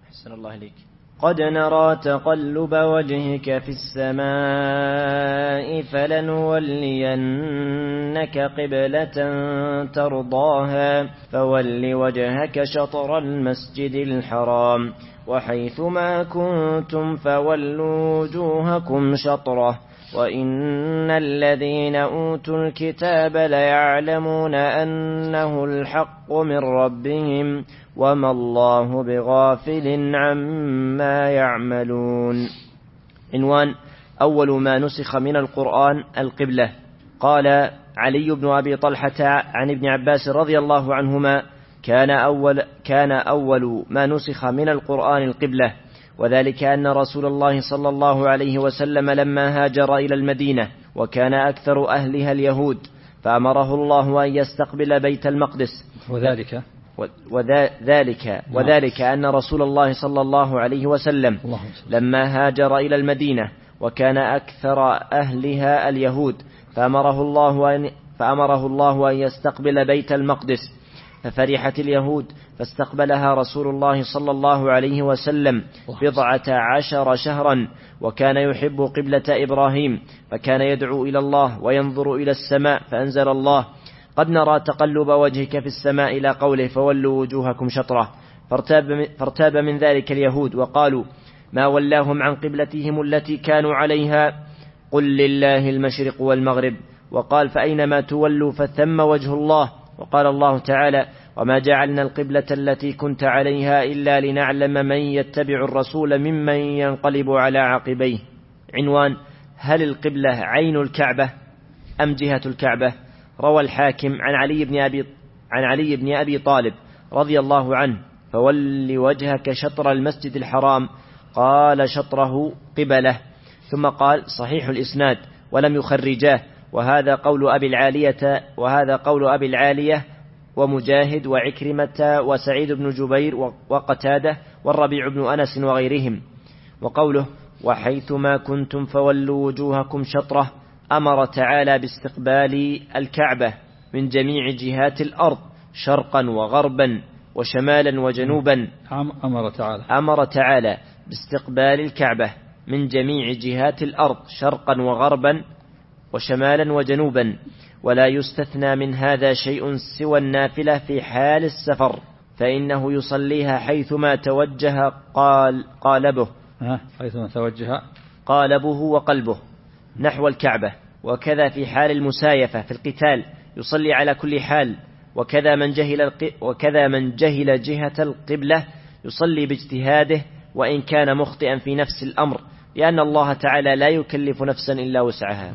أحسن الله إليك. قد نرى تقلب وجهك في السماء فلنولينك قبلة ترضاها فول وجهك شطر المسجد الحرام وحيث ما كنتم فولوا وجوهكم شطره وإن الذين أوتوا الكتاب ليعلمون أنه الحق من ربهم وما الله بغافل عما يعملون. عنوان: أول ما نسخ من القرآن القبلة. قال علي بن أبي طلحة عن ابن عباس رضي الله عنهما: كان أول ما نسخ من القرآن القبلة، وذلك أن رسول الله صلى الله عليه وسلم لما هاجر إلى المدينة وكان أكثر أهلها اليهود فأمره الله أن يستقبل بيت المقدس. وذلك أن رسول الله صلى الله عليه وسلم لما هاجر إلى المدينة وكان أكثر أهلها اليهود فأمره الله أن يستقبل بيت المقدس، ففرحت اليهود فاستقبلها رسول الله صلى الله عليه وسلم 17 شهرا، وكان يحب قبلة إبراهيم فكان يدعو إلى الله وينظر إلى السماء، فأنزل الله: قد نرى تقلب وجهك في السماء إلى قوله فولوا وجوهكم شطره، فارتاب من ذلك اليهود وقالوا: ما ولاهم عن قبلتهم التي كانوا عليها؟ قل لله المشرق والمغرب. وقال: فأينما تولوا فثم وجه الله. وقال الله تعالى: وما جعلنا القبلة التي كنت عليها إلا لنعلم من يتبع الرسول ممن ينقلب على عقبيه. عنوان: هل القبلة عين الكعبة أم جهة الكعبة؟ روى الحاكم عن علي بن أبي طالب رضي الله عنه: فول وجهك شطر المسجد الحرام، قال شطره قبله، ثم قال: صحيح الإسناد ولم يخرجاه، وهذا قول أبي العالية ومجاهد وعكرمة وسعيد بن جبير وقتادة والربيع بن أنس وغيرهم. وقوله: وحيثما كنتم فولوا وجوهكم شطره، أمر تعالى باستقبال الكعبة من جميع جهات الأرض شرقا وغربا وشمالا وجنوبا. أمر تعالى باستقبال الكعبة من جميع جهات الأرض شرقا وغربا وشمالا وجنوبا، ولا يستثنى من هذا شيء سوى النافلة في حال السفر، فإنه يصليها حيثما توجه قالبه وقلبه نحو الكعبة. وكذا في حال المسايفة في القتال يصلي على كل حال. وكذا من جهل جهة القبلة يصلي باجتهاده وإن كان مخطئا في نفس الأمر، لأن الله تعالى لا يكلف نفسا إلا وسعها.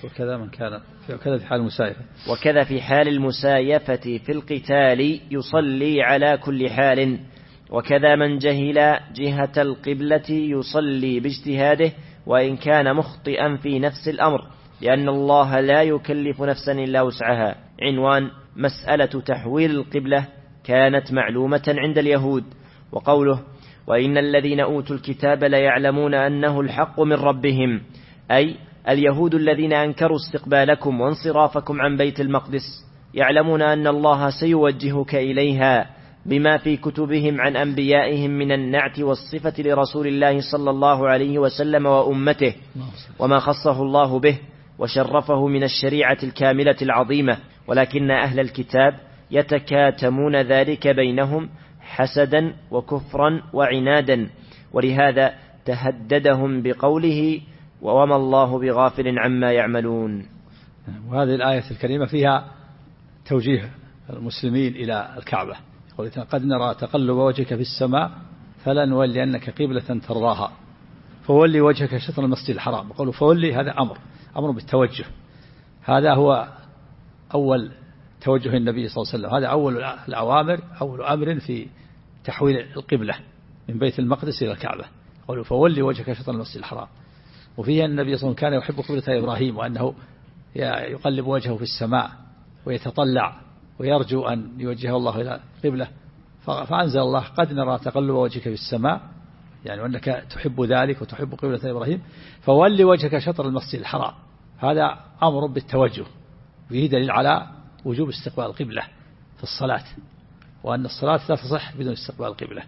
وكذا في حال المسايفة في القتال يصلي على كل حال. وكذا من جهل جهة القبلة يصلي باجتهاده وإن كان مخطئا في نفس الأمر، لأن الله لا يكلف نفسا إلا وسعها. عنوان: مسألة تحويل القبلة كانت معلومة عند اليهود. وقوله: وإن الذين أوتوا الكتاب ليعلمون أنه الحق من ربهم، أي اليهود الذين أنكروا استقبالكم وانصرافكم عن بيت المقدس يعلمون أن الله سيوجهك إليها بما في كتبهم عن أنبيائهم من النعت والصفة لرسول الله صلى الله عليه وسلم وأمته، وما خصه الله به وشرفه من الشريعة الكاملة العظيمة، ولكن أهل الكتاب يتكاتمون ذلك بينهم حسدا وكفرا وعنادا، ولهذا تهددهم بقوله: وما الله بغافل عما يعملون. وهذه الآية الكريمة فيها توجيه المسلمين إلى الكعبة. يقول: قد نرى تقلب وجهك في السماء فلنولينك قبلة ترضاها فولي وجهك شطر المسجد الحرام. يقولوا فولي، هذا أمر بالتوجه، هذا هو أول توجه النبي صلى الله عليه وسلم، هذا أول الأوامر، أول أمر في تحويل القبلة من بيت المقدس إلى الكعبة. يقولوا فولي وجهك شطر المسجد الحرام. وفيها النبي صلى الله عليه وسلم كان يحب قبلة إبراهيم، وأنه يقلب وجهه في السماء ويتطلع ويرجو أن يوجه الله إلى قبلة، فأنزل الله: قد نرى تقلب وجهك في السماء، يعني وأنك تحب ذلك وتحب قبلة إبراهيم، فولي وجهك شطر المسجد الحرام. هذا أمر بالتوجه، فيه دليل على وجوب استقبال القبلة في الصلاة، وأن الصلاة لا تصح بدون استقبال القبلة.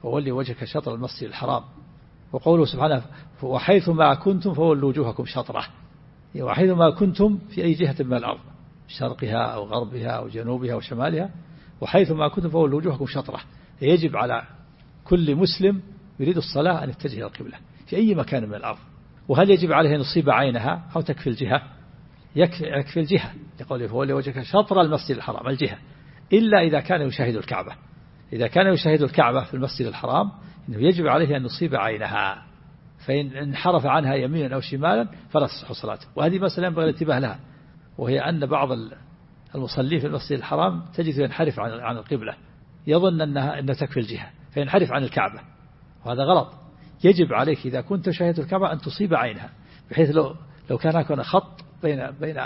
فولي وجهك شطر المسجد الحرام. وقوله سبحانه وحيث ما كنتم فولوا وجوهكم شطره، وحيث ما كنتم في أي جهة من الأرض، شرقها أو غربها أو جنوبها أو شمالها، وحيث ما كنتم فولوا وجوهكم شطره. يجب على كل مسلم يريد الصلاة أن يتجه إلى القبلة في أي مكان من الأرض. وهل يجب عليه أن يصيب عينها أو تكفي الجهة؟ يكفي الجهة، يقول فولي وجهك شطر المسجد الحرام الجهة، إلا إذا كان يشاهد الكعبة. إذا كان يشاهد الكعبة في المسجد الحرام إنه يجب عليه أن يصيب عينها، فإن انحرف عنها يمينا أو شمالا فلا تصح صلاته. وهذه مسألة ينبغي الانتباه لها، وهي أن بعض المصلين في المسجد الحرام تجد ينحرف عن القبلة، يظن أنها تكفي الجهة فينحرف عن الكعبة، وهذا غلط. يجب عليك إذا كنت شاهد الكعبة أن تصيب عينها، بحيث لو كان هناك خط بين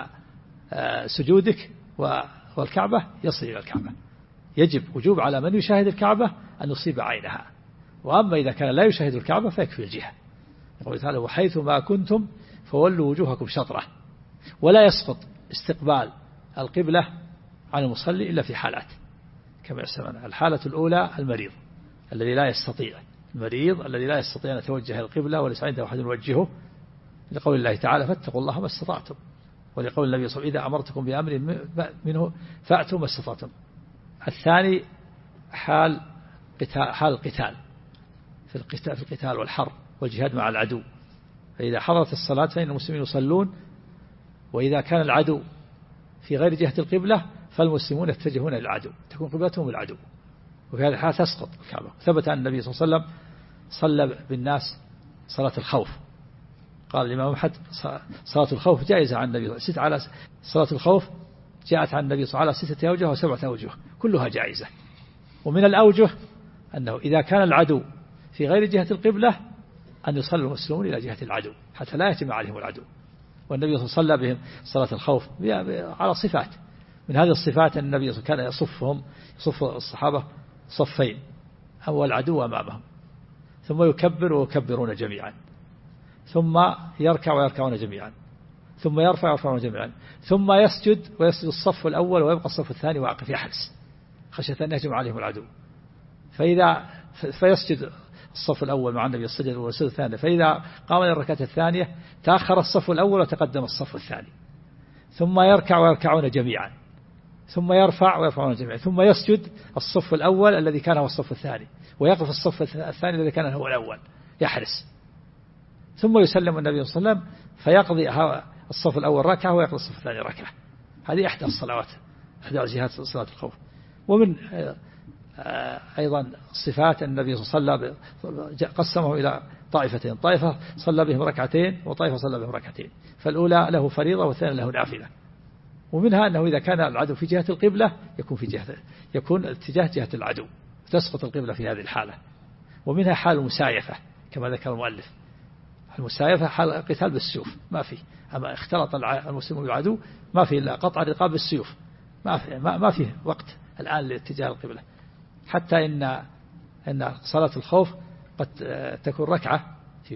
سجودك والكعبة يصل إلى الكعبة. يجب وجوب على من يشاهد الكعبة أن يصيب عينها. وأما إذا كان لا يشاهد الكعبة فيكفي الجهة. يقول تعالى وحيث ما كنتم فولوا وجوهكم شطرة. ولا يسقط استقبال القبلة عن المصلي إلا في حالات كما يسمى. الحالة الأولى المريض الذي لا يستطيع، المريض الذي لا يستطيع أن يتوجه إلى القبلة وليس عنده أحد يوجهه، لقول الله تعالى فاتقوا الله ما استطعتم، ولقول النبي صلى الله عليه وسلم إذا أمرتكم بأمر منه فأتوا ما استطعتم. الثاني حال القتال، في القتال والحرب والجهاد مع العدو. فإذا حضرت الصلاة فإن المسلمين يصلون، وإذا كان العدو في غير جهة القبلة فالمسلمون يتجهون إلى العدو، تكون قبلتهم العدو، وفي هذه الحالة تسقط الكعبة. ثبت أن النبي صلى الله عليه وسلم صلى بالناس صلاة الخوف، قال الإمام أحمد صلاة الخوف جائزة عن النبي، على صلاة الخوف جاءت عن النبي صلى الله عليه وسلم 6 أوجه و7 أوجه كلها جائزة. ومن الأوجه أنه إذا كان العدو في غير جهة القبلة أن يصلي المسلمون إلى جهة العدو حتى لا يتم عليهم العدو. والنبي صلى بهم صلاة الخوف على صفات، من هذه الصفات أن النبي كان يصف الصحابة صفين، أول العدو أمامهم، ثم يكبر ويكبرون جميعا، ثم يركع ويركعون جميعا، ثم يرفع ويرفعون جميعا، ثم يسجد ويسجد الصف الأول ويبقى الصف الثاني واقف يحرس خشية أن يهجم عليهم العدو. فيسجد الصف الأول مع النبي السجد والسجد الثاني، فإذا قام للركعة الثانية تأخر الصف الأول وتقدم الصف الثاني، ثم يركع ويركعون جميعا، ثم يرفع ويرفعون جميعا، ثم يسجد الصف الأول الذي كان هو الصف الثاني، ويقف الصف الثاني الذي كان هو الأول يحرس، ثم يسلم النبي صلى الله عليه وسلم فيقضي الصف الأول ركعة ويقضي الصف الثاني ركعة. هذه إحدى الصلوات، إحدى جهات صلاة الخوف. ومن أيضا صفات النبي صلى الله عليه وسلم قسمه إلى طائفتين، طائفة صلى بهم ركعتين وطائفة صلى بهم ركعتين، فالأولى له فريضة والثانية له نافلة. ومنها أنه إذا كان العدو في جهة القبلة يكون اتجاه جهة العدو، تسقط القبلة في هذه الحالة. ومنها حال المسايفة كما ذكر المؤلف، المسايفة حال القتال بالسيوف ما في، أما اختلط المسلمون بالعدو ما في إلا قطع الرقاب بالسيوف، ما في وقت الآن لاتجاه القبلة. حتى إن صلاة الخوف قد تكون ركعة في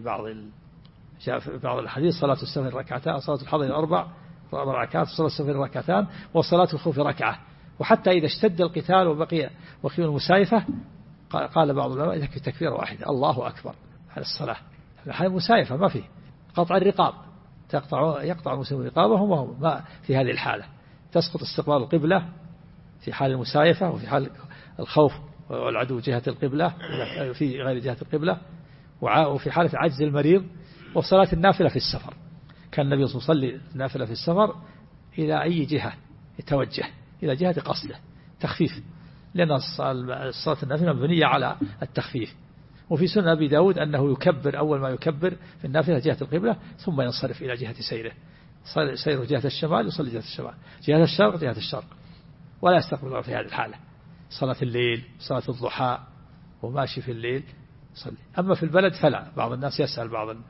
بعض الحديث، صلاة السفر ركعتان، صلاة الحضر 4 ركعات، صلاة السفر ركعتان، وصلاة الخوف ركعة. وحتى إذا اشتد القتال وبقي المسايفة قال بعض العلماء يكفي تكبيرة واحدة الله أكبر على الصلاة. هذه مسايفة ما فيه قطع الرقاب، يقطع المسلمون رقابهم، وهم ما في هذه الحالة تسقط استقبال القبلة في حال المسايفة، وفي حال الخوف والعدو جهة القبلة في غير جهة القبلة، وفي حالة عجز المريض، وصلاة النافلة في السفر. كان النبي صلى الله عليه وسلم يصلي النافلة في السفر إلى أي جهة يتوجه، إلى جهة قصده تخفيف، لأن صلاة النافلة مبنية على التخفيف. وفي سنة أبي داود أنه يكبر أول ما يكبر في النافلة جهة القبلة، ثم ينصرف إلى جهة سيره جهة الشمال يصلي جهة الشمال، جهة الشرق جهة الشرق، ولا يستقبل في هذه الحالة. صلاة الليل، صلاة الضحى، وماشي في الليل يصلي. أما في البلد فلا، بعض الناس يسأل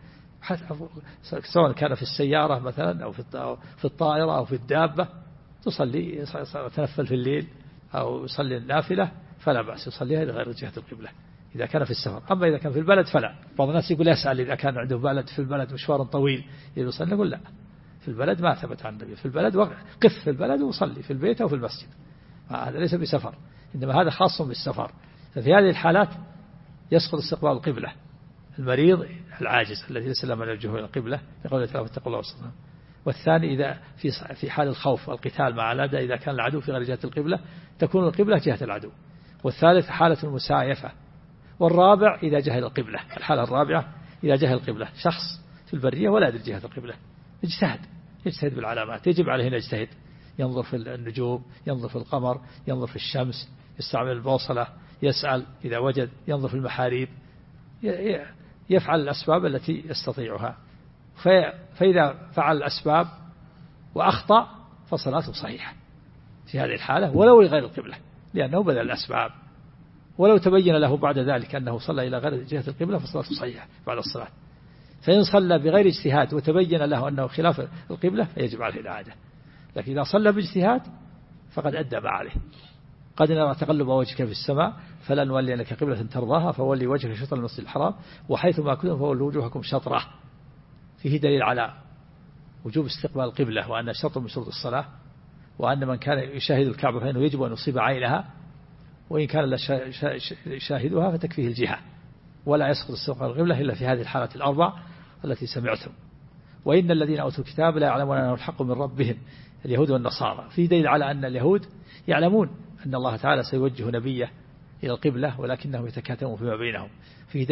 سواء كان في السيارة مثلا أو في الطائرة أو في الدابة تصلي تنفل في الليل أو يصلي النافلة فلا بأس، يصليها لغير جهة القبلة إذا كان في السفر. أما إذا كان في البلد فلا. بعض الناس يقول يسأل إذا كان عنده بلد في البلد مشوار طويل يصلي، نقول لا، في البلد ما ثبت عن النبي، في البلد قف في البلد وصلي في البيت أو في المسجد، هذا ليس بسفر، إنما هذا خاص بالسفر. ففي هذه الحالات يسقط استقبال القبلة. المريض العاجز الذي ليس له من يوجهه إلى القبلة لقوله تعالى فاتقوا الله والصلاة. والثاني إذا في حال الخوف والقتال مع الأعداء إذا كان العدو في غير جهة القبلة تكون القبلة جهة العدو. والثالث حالة المسايفة. والرابع إذا جهل القبلة. الحالة الرابعة إذا جهل القبلة، شخص في البرية ولا يدري جهة القبلة، يجتهد بالعلامات، يجب عليه أن يجتهد، ينظر في النجوم، ينظر في القمر، ينظر في الشمس، يستعمل البوصلة، يسأل إذا وجد، ينظر في المحاريب، يفعل الأسباب التي يستطيعها. فإذا فعل الأسباب وأخطأ فصلاته صحيحة في هذه الحالة ولو لغير القبلة، لأنه بذل الأسباب. ولو تبين له بعد ذلك أنه صلى إلى غير جهة القبلة فصلاته صحيحة بعد الصلاة. فإن صلى بغير اجتهاد وتبين له أنه خلاف القبلة فيجب عليه الإعادة. لكن إذا صلى باجتهاد فقد أدى ما عليه. قد نرى تقلب وجهك في السماء فلنولينك قبلة ترضاها فولي وجهك شطر المسجد الحرام وحيث ما كنتم فولوا وجوهكم شطره. فيه دليل على وجوب استقبال القبلة وأن شرط من شروط الصلاة، وأن من كان يشاهد الكعبة فإنه يجب أن يصيب عينها، وإن كان لا يشاهدها فتكفيه الجهة، ولا يسقط استقبال القبلة إلا في هذه الحالات الأربع التي سمعتم. وإن الذين أوتوا الكتاب لا يعلمون أنه الحق من ربهم اليهود والنصارى. فيه دليل على أن اليهود يعلمون أن الله تعالى سيوجه نبيه إلى القبلة ولكنهم يتكاتمون فيما بينهم. فيه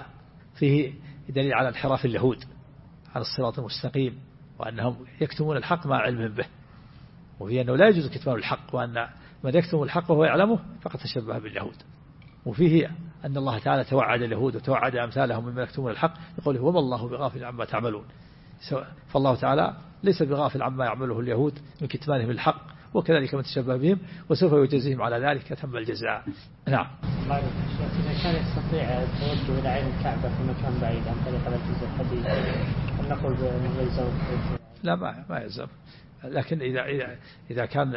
دليل على انحراف اليهود على الصراط المستقيم، وأنهم يكتمون الحق مع علمهم به، وفيه أنه لا يجوز كتمان الحق، وأن من يكتم الحق وهو يعلمه فقد تشبه باليهود. وفيه أن الله تعالى توعد اليهود وتوعد أمثالهم ممن يكتمون الحق يقول وما الله بغافل عما تعملون. فالله تعالى ليس بغافل عما يعمله اليهود من كتمانهم الحق، وكذلك من تشبه بهم وسوف يجزيهم على ذلك تم الجزاء. نعم. إذا كان يستطيع التوجه إلى عين الكعبة في مكان بعيد عن طريق الجزء الحديث نقول بأنه يلزم؟ لا ما يلزم، لكن إذا كان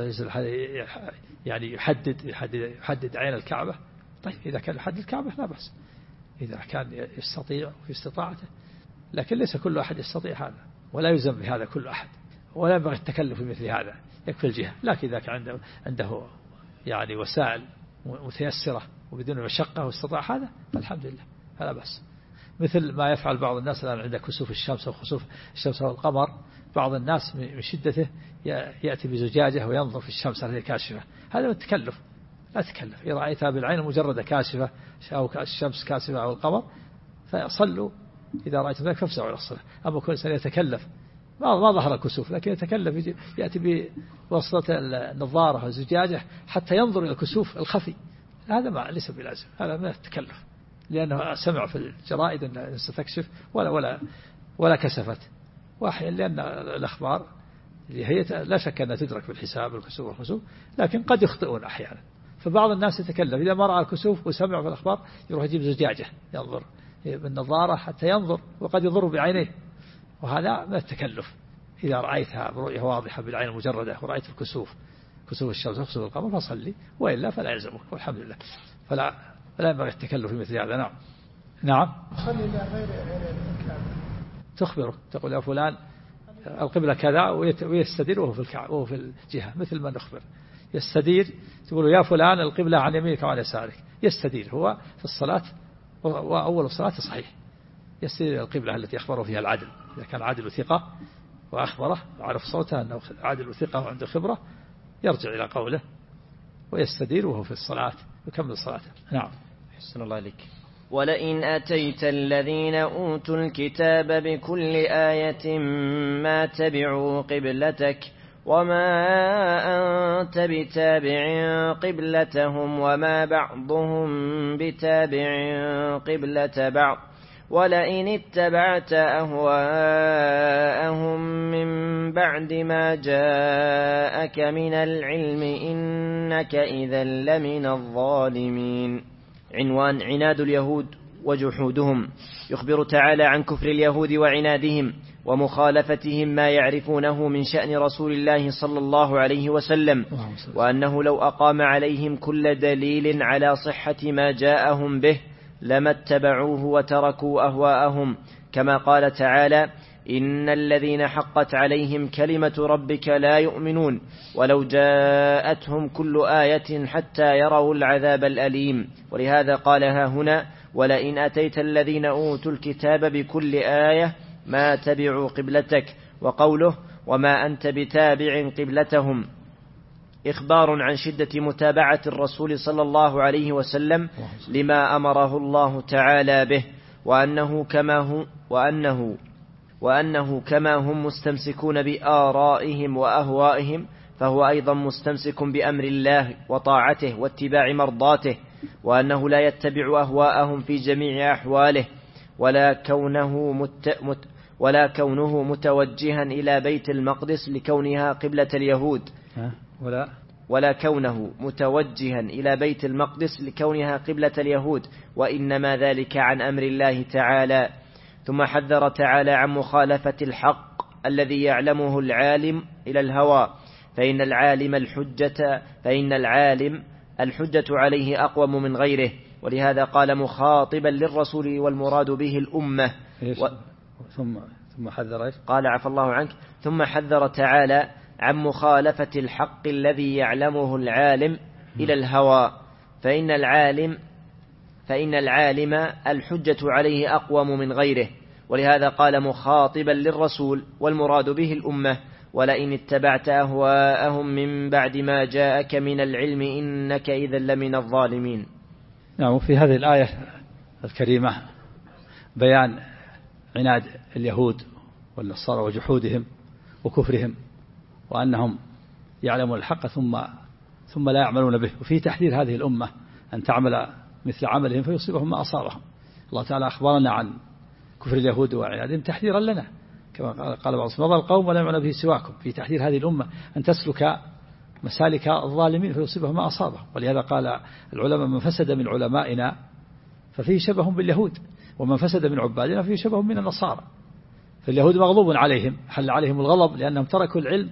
يعني يحدد عين الكعبة، طيب إذا كان يحدد الكعبة لا بأس، إذا كان يستطيع في استطاعته. لكن ليس كل أحد يستطيع هذا، ولا يلزم بهذا كل أحد، ولا ينبغي التكلف بمثل هذا، يكفي الجهة. لكن إذا كان عنده يعني وسائل متيسرة وبدون مشقة واستطاع هذا فالحمد لله فلا بأس. مثل ما يفعل بعض الناس الآن عند كسوف الشمس وخسوف الشمس والقمر، بعض الناس من شدته يأتي بزجاجة وينظر في الشمس هذه كاشفة، هذا التكلف. لا تكلف، إذا رأيتها بالعين المجردة كاشفة أو الشمس كاشفة أو القمر فصلوا إذا رأيتم ذلك فافزعوا إلى الصلاة. أما كل إنسان يتكلف ما ظهر الكسوف لكن يتكلف يأتي بواسطة النظارة والزجاجة حتى ينظر إلى الكسوف الخفي، هذا ما ليس بلازم، هذا من التكلف، لأنه سمع في الجرائد أن ستكشف ولا كسفت. وأحيانا لأن الأخبار هي لا شك أنها تدرك بالحساب الكسوف والخسوف، لكن قد يخطئون أحيانا. فبعض الناس يتكلف إذا ما رأى الكسوف وسمع في الأخبار يروح يجيب زجاجة ينظر بالنظارة حتى ينظر وقد يضر بعينيه، وهذا من التكلف. إذا رأيتها برؤية واضحة بالعين المجردة ورأيت الكسوف كسوف الشمس وكسوف القمر فصلي، وإلا فلا يلزمك والحمد لله. فلا ينبغي التكلف في مثل هذا. نعم. تخبره تقول يا فلان القبلة كذا ويستدير وهو في الجهة، مثل ما نخبر يستدير، تقول يا فلان القبلة عن يمينك وعن يسارك، يستدير هو في الصلاة وأول الصلاة صحيح، يستدير القبلة التي أخبره فيها العدل، إذا كان عدل وثقة وأخبره وعرف صوته أنه عدل وثقة وعنده خبرة يرجع إلى قوله ويستدير وهو في الصلاة يكمل صلاته. نعم. أحسن الله عليك. ولئن أتيت الذين أوتوا الكتاب بكل آية ما تبعوا قبلتك وما أنت بتابع قبلتهم وما بعضهم بتابع قبلة بعض ولئن اتبعت أهواءهم من بعد ما جاءك من العلم إنك إذا لمن الظالمين. عنوان: عناد اليهود وجحودهم. يخبر تعالى عن كفر اليهود وعنادهم ومخالفتهم ما يعرفونه من شأن رسول الله صلى الله عليه وسلم، وأنه لو أقام عليهم كل دليل على صحة ما جاءهم به لما اتبعوه وتركوا أهواءهم، كما قال تعالى: إن الذين حقت عليهم كلمة ربك لا يؤمنون ولو جاءتهم كل آية حتى يروا العذاب الأليم. ولهذا قالها هنا ولئن أتيت الذين أوتوا الكتاب بكل آية ما تبعوا قبلتك، وقوله وما أنت بتابع قبلتهم إخبار عن شدة متابعة الرسول صلى الله عليه وسلم لما أمره الله تعالى به، وأنه كما هم مستمسكون بآرائهم وأهوائهم فهو أيضا مستمسك بأمر الله وطاعته واتباع مرضاته، وأنه لا يتبع أهواءهم في جميع أحواله، ولا كونه متوجها إلى بيت المقدس لكونها قبلة اليهود ولا كونه متوجها إلى بيت المقدس لكونها قبلة اليهود، وإنما ذلك عن أمر الله تعالى. ثم حذر تعالى عن مخالفة الحق الذي يعلمه العالم إلى الهوى، فإن العالم الحجة عليه أقوم من غيره، ولهذا قال مخاطبا للرسول والمراد به الأمة. ثم حذر قال عفى الله عنك ثم حذر تعالى عن مخالفة الحق الذي يعلمه العالم إلى الهوى، فإن العالم الحجة عليه أقوم من غيره، ولهذا قال مخاطبا للرسول والمراد به الأمة ولئن اتبعت أهواءهم من بعد ما جاءك من العلم إنك إذا لمن الظالمين. نعم. في هذه الآية الكريمة بيان عناد اليهود والنصارى وجحودهم وكفرهم، وأنهم يعلمون الحق ثم لا يعملون به، وفي تحذير هذه الأمة أن تعمل مثل عملهم فيصيبهم ما أصابهم. الله تعالى أخبرنا عن كفر اليهود وعنادهم تحذيرا لنا، كما قال بعض مضى القوم ولا يعمل به سواكم، في تحذير هذه الأمة أن تسلك مسالك الظالمين فيصيبهم ما أصابهم. ولهذا قال العلماء من فسد من علمائنا ففيه شبه باليهود، ومن فسد من عبادنا فيه شبه من النصارى. فاليهود مغضوب عليهم، حل عليهم الغضب لأنهم تركوا العلم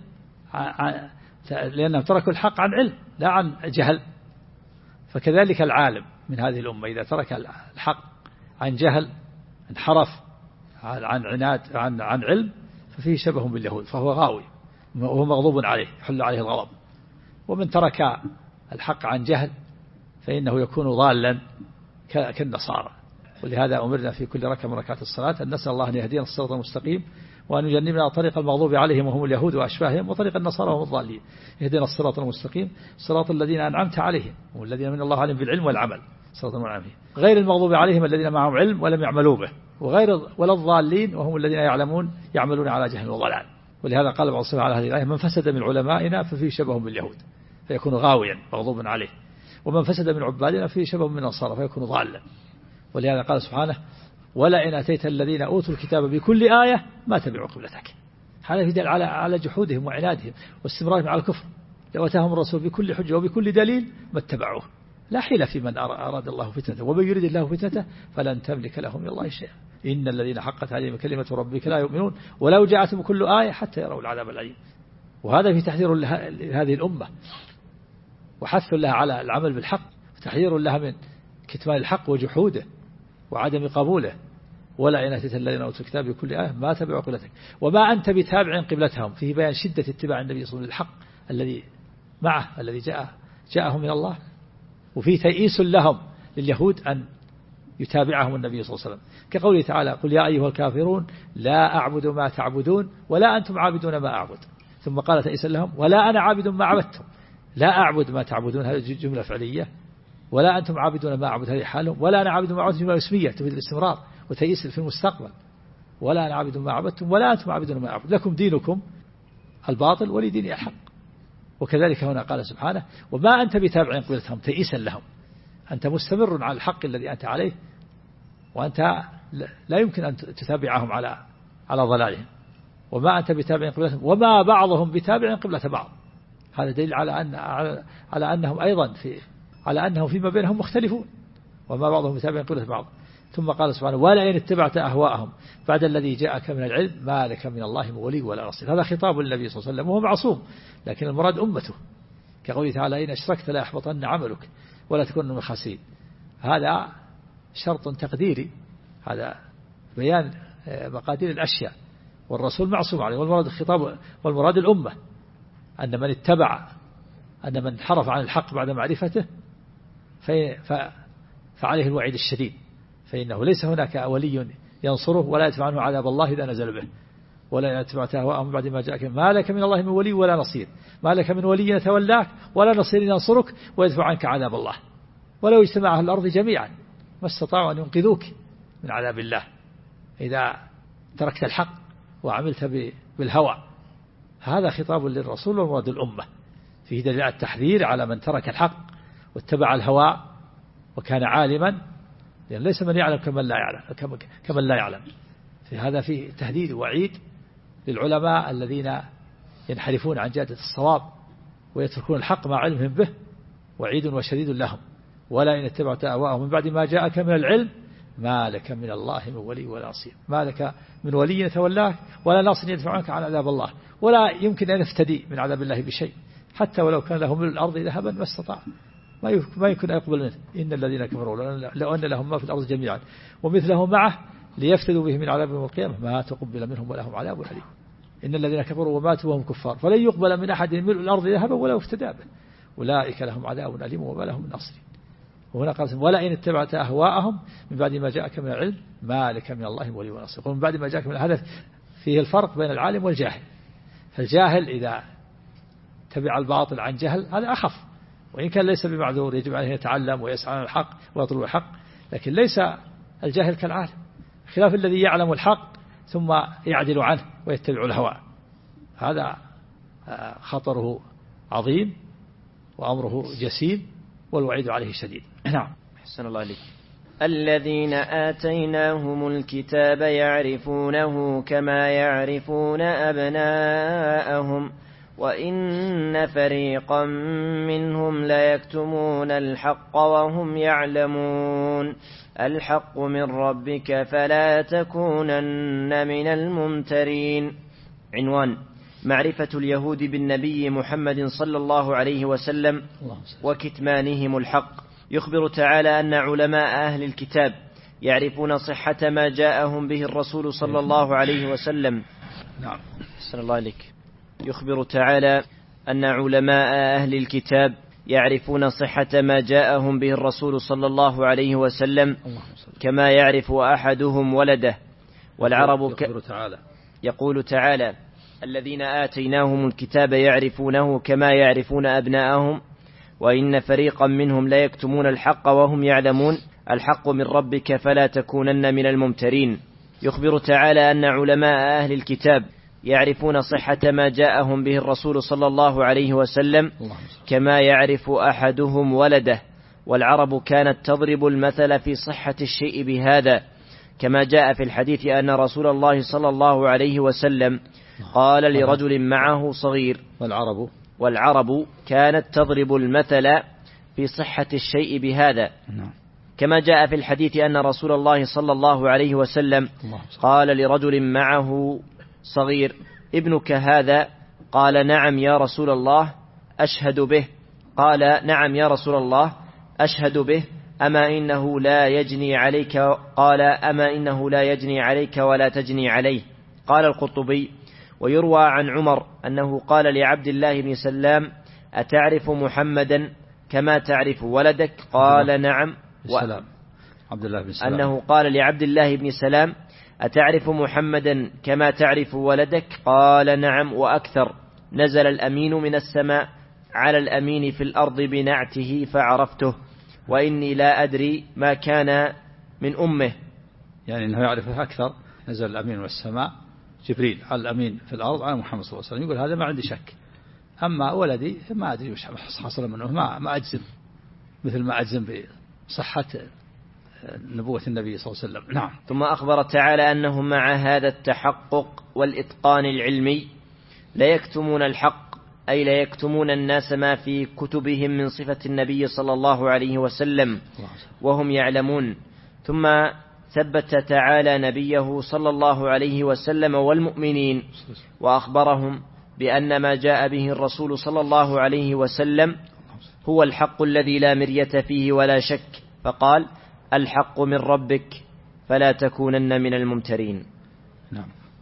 لأنهم تركوا الحق عن علم لا عن جهل. فكذلك العالم من هذه الأمة إذا ترك الحق عن جهل انحرف عن عناد عن علم ففيه شبه باليهود فهو غاوي وهو مغضوب عليه يحل عليه الغضب. ومن ترك الحق عن جهل فإنه يكون ضالا كالنصارى. ولهذا أمرنا في كل ركعة من ركعات الصلاة أن نسأل الله أن يهدينا الصراط المستقيم وأن يجنبنا طريق المغضوب عليهم وهم اليهود وأشباههم وطريق النصارى وهم الضالين. يهدينا الصراط المستقيم صراط الذين أنعمت عليهم والذين من الله عليهم بالعلم والعمل صراط المنعم غير المغضوب عليهم الذين معهم علم ولم يعملوا به ولا الضالين وهم الذين يعملون على جهل وضلال. ولهذا قال بعض الصحابة على هذه الآية من فسد من علمائنا ففيه شبه باليهود فيكون غاويا مغضوب عليه، ومن فسد من عبادنا فيه شبه من النصارى فيكون ضالا. ولهذا قال سبحانه ولئن أتيت الذين أوتوا الكتاب بكل آية ما تبعوا قبلتك. هذا يدل على جحودهم وعنادهم واستمرارهم على الكفر. لو أتاهم الرسول بكل حجة وبكل دليل ما اتبعوه. لا حيلة في من أراد الله فتنته ومن يريد الله فتنته فلن تملك له من الله شيئا. إن الذين حقت عليهم كلمة ربك لا يؤمنون ولو جاءتهم كل آية حتى يروا العذاب الأليم. وهذا في تحذير لهذه الأمة وحث لها على العمل بالحق وتحذير لها من كتمان الحق وجحوده وعدم قبوله. ولا إن أتيت الذين أوتوا الكتاب بكل آية ما تبعوا قبلتك وما أنت بتابع قبلتهم. فيه بيان شدة اتباع النبي صلى الله عليه وسلم للحق الذي معه الذي جاءهم من الله، وفيه تيئيس لهم لليهود أن يتابعهم النبي صلى الله عليه وسلم كقوله تعالى قل يا أيها الكافرون لا أعبد ما تعبدون ولا أنتم عابدون ما أعبد. ثم قال تيئيسا لهم ولا أنا عابد ما عبدتم. لا أعبد ما تعبدون هذه جملة فعلية، ولا أنتم عابدون ما أعبد هذه حالهم، ولا أنا عابد ما عبدتم جملة اسمية تفيد الاستمرار وتيئيس في المستقبل. ولا أنا عابد ما عبدتم ولا أنتم عابدون ما أعبد لكم دينكم الباطل ولي ديني الحق. وكذلك هنا قال سبحانه وما أنت بتابع قبلتهم تيئيسا لهم. أنت مستمر على الحق الذي أنت عليه وأنت لا يمكن أن تتابعهم على ضلالهم. وما أنت بتابع قبلتهم وما بعضهم بتابع قبلة بعض. هذا دليل على أنهم أيضا على أنهم فيما بينهم مختلفون وما بعضهم بتابع قبلة بعض. ثم قال سبحانه ولئن اتبعت أهواءهم بعد الذي جاءك من العلم ما لك من الله من ولي ولا نصير. هذا خطاب النبي صلى الله عليه وسلم وهو معصوم، لكن المراد أمته كقوله تعالى إن أشركت لا يحبطن عملك ولا تكون من الخاسرين. هذا شرط تقديري، هذا بيان مقادير الأشياء والرسول معصوم عليه. والمراد الخطاب والمراد الأمة، أن من اتبع، أن من انحرف عن الحق بعد معرفته فعليه الوعيد الشديد، فإنه ليس هناك ولي ينصره ولا يدفع عنه عذاب الله إذا نزل به، ولا يتبع أهواءهم بعد ما جاءك. ما لك من الله من ولي ولا نصير، ما لك من ولي يتولاك ولا نصير ينصرك ويدفع عنك عذاب الله. ولو اجتمع أهل الأرض جميعا ما استطاعوا أن ينقذوك من عذاب الله إذا تركت الحق وعملت بالهوى. هذا خطاب للرسول والمراد الأمة، فيه دليل على التحذير على من ترك الحق واتبع الهوى وكان عالما، لأن ليس من يعلم كمن لا يعلم. في هذا فيه تهديد ووعيد للعلماء الذين ينحرفون عن جادة الصواب ويتركون الحق مع علمهم به، وعيد وشديد لهم. ولا إن اتبعت أهواءهم من بعد ما جاءك من العلم ما لك من الله من ولي ولا نصير. ما لك من ولي يتولاك ولا ناصر يدفع عنك عن عذاب الله، ولا يمكن أن يفتدي من عذاب الله بشيء، حتى ولو كان له من الأرض ذهبا ما استطاع، ما يمكن أن يقبل منه. إن الذين كفروا لو أن لهم ما في الأرض جميعا ومثله معه ليفتدوا به من عذاب يوم القيامة ما تقبل منهم ولهم عذاب أليم. إن الذين كفروا وماتوا وهم كفار فلن يقبل من أحد ملء الأرض ذهبا ولا افتدى به أولئك لهم عذاب أليم وما لهم من ناصرين. وهنا قال ولا إن اتبعت أهواءهم من بعد ما جاءك من العلم ما لك من الله ولي ولا نصير. ومن بعد ما جاءك من هذا فيه الفرق بين العالم والجاهل. فالجاهل إذا تبع الباطل عن جهل هذا أخف، وإن كان ليس بمعذور يجب عليه يتعلم ويسعى عن الحق ويطلب الحق، لكن ليس الجاهل كالعالم، خلاف الذي يعلم الحق ثم يعدل عنه ويتبع الهوى. هذا خطره عظيم وأمره جسيم والوعيد عليه شديد. نعم. أحسن الله عليك. الذين آتيناهم الكتاب يعرفونه كما يعرفون أبناءهم وإن فريقا منهم ليكتمون الحق وهم يعلمون الحق من ربك فلا تكونن من الممترين. عنوان: معرفة اليهود بالنبي محمد صلى الله عليه وسلم وكتمانهم الحق. يخبر تعالى أن علماء أهل الكتاب يعرفون صحة ما جاءهم به الرسول صلى الله عليه وسلم. نعم. أحسن الله عليك. يخبر تعالى أن علماء أهل الكتاب يعرفون صحة ما جاءهم به الرسول صلى الله عليه وسلم كما يعرف أحدهم ولده. والعرب يقول تعالى: الذين آتيناهم الكتاب يعرفونه كما يعرفون أبناءهم وإن فريقا منهم لا يكتمون الحق وهم يعلمون الحق من ربك فلا تكونن من الممترين. يخبر تعالى أن علماء أهل الكتاب يعرفون صحة ما جاءهم به الرسول صلى الله عليه وسلم كما يعرف أحدهم ولده. والعرب كانت تضرب المثل في صحة الشيء بهذا، كما جاء في الحديث أن رسول الله صلى الله عليه وسلم قال لرجل معه صغير. والعرب كانت تضرب المثل في صحة الشيء بهذا، كما جاء في الحديث أن رسول الله صلى الله عليه وسلم قال لرجل معه صغير: ابنك هذا؟ قال: نعم يا رسول الله أشهد به. قال: نعم يا رسول الله أشهد به، أما إنه لا يجني عليك؟ قال: أما إنه لا يجني عليك ولا تجني عليه. قال القرطبي: ويروى عن عمر أنه قال لعبد الله بن سلام: أتعرف محمدا كما تعرف ولدك؟ قال: نعم. أنه قال لعبد الله بن سلام: أتعرف محمدا كما تعرف ولدك؟ قال: نعم وأكثر. نزل الأمين من السماء على الأمين في الأرض بنعته فعرفته وإني لا أدري ما كان من أمه. يعني أنه يعرفه أكثر. نزل الأمين من السماء جبريل على الأمين في الأرض على محمد صلى الله عليه وسلم. يقول هذا ما عندي شك، أما ولدي ما أدري وش حصل منه، ما أجزم، مثل ما أجزم بصحة نبوة النبي صلى الله عليه وسلم. نعم. ثم أخبر تعالى أنهم مع هذا التحقق والإتقان العلمي لا يكتمون الحق، أي لا يكتمون الناس ما في كتبهم من صفة النبي صلى الله عليه وسلم وهم يعلمون. ثم ثبت تعالى نبيه صلى الله عليه وسلم والمؤمنين وأخبرهم بأن ما جاء به الرسول صلى الله عليه وسلم هو الحق الذي لا مرية فيه ولا شك، فقال: الحق من ربك فلا تكونن من الممترين. نعم.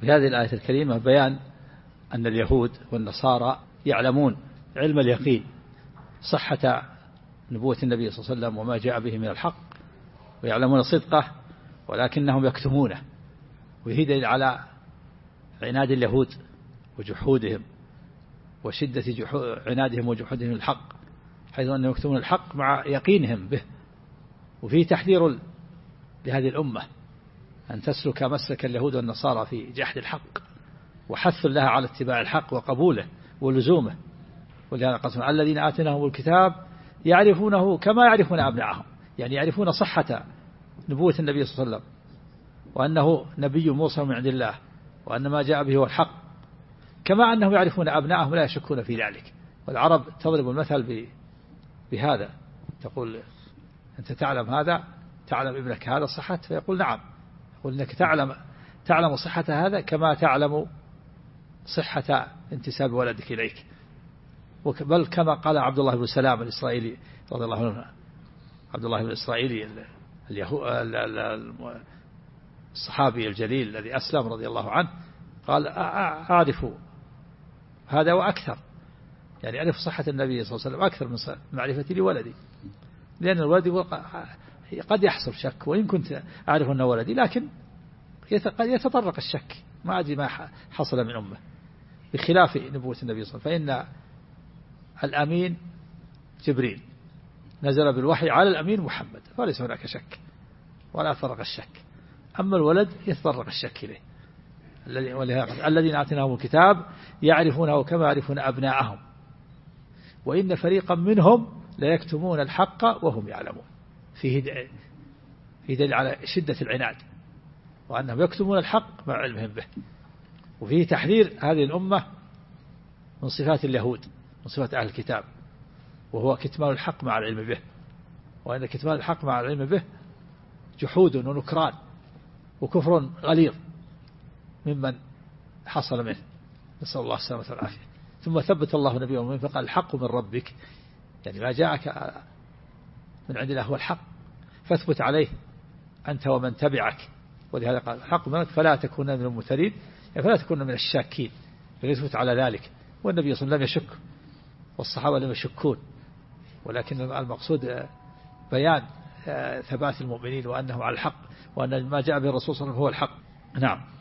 في هذه الآية الكريمة بيان أن اليهود والنصارى يعلمون علم اليقين صحة نبوة النبي صلى الله عليه وسلم وما جاء به من الحق، ويعلمون صدقه ولكنهم يكتمونه. وهي دليل على عناد اليهود وجحودهم وشدة عنادهم وجحودهم الحق، حيث أنهم يكتمون الحق مع يقينهم به. وفيه تحذير لهذه الأمة أن تسلك مسلك اليهود والنصارى في جحد الحق، وحث لها على اتباع الحق وقبوله ولزومه. ولهذا قسم الذين آتيناهم الكتاب يعرفونه كما يعرفون أبناءهم، يعني يعرفون صحة نبوة النبي صلى الله عليه وسلم وأنه نبي مرسل من عند الله وأن ما جاء به هو الحق، كما أنهم يعرفون أبناءهم لا يشكون في ذلك. والعرب تضرب المثل بهذا، تقول أنت تعلم هذا، تعلم ابنك هذا صحة؟ فيقول نعم. يقول إنك تعلم صحة هذا كما تعلم صحة انتساب ولدك إليك. بل كما قال عبد الله بن سلام الإسرائيلي رضي الله عنه، عبد الله بن الإسرائيلي الصحابي الجليل الذي أسلم رضي الله عنه، قال أعرف هذا وأكثر، يعني أعرف صحة النبي صلى الله عليه وسلم أكثر من معرفتي لولدي، لأن الولد قد يحصل شك، وإن كنت أعرف أنه ولدي لكن قد يتطرق الشك، ما أدري ما حصل من أمه، بخلاف نبوة النبي صلى الله عليه وسلم. فإن الأمين جبريل نزل بالوحي على الأمين محمد، فليس هناك شك ولا يتطرق الشك. أما الولد يتطرق الشك إليه. الذين آتيناهم الكتاب يعرفونه كما يعرفون أبناءهم وإن فريقا منهم لا يكتمون الحق وهم يعلمون. فيه دليل على شدة العناد وأنهم يكتمون الحق مع علمهم به. وفيه تحذير هذه الأمة من صفات اليهود، من صفات أهل الكتاب، وهو كتمان الحق مع العلم به، وأن كتمان الحق مع العلم به جحود ونكران وكفر غليظ ممن حصل منه، نسأل الله السلامة والعافية. ثم ثبت الله نبيه المؤمن فقال الحق من ربك، يعني ما جاءك من عند الله هو الحق، فاثبت عليه أنت ومن تبعك. ولهذا قال الحق منك فلا تكون من الممترين، يعني فلا تكون من الشاكين، فيثبت على ذلك. والنبي صلى الله عليه وسلم لم يشك والصحابة لم يشكون، ولكن المقصود بيان ثبات المؤمنين وأنهم على الحق، وأن ما جاء به الرسول صلى الله عليه وسلم هو الحق. نعم.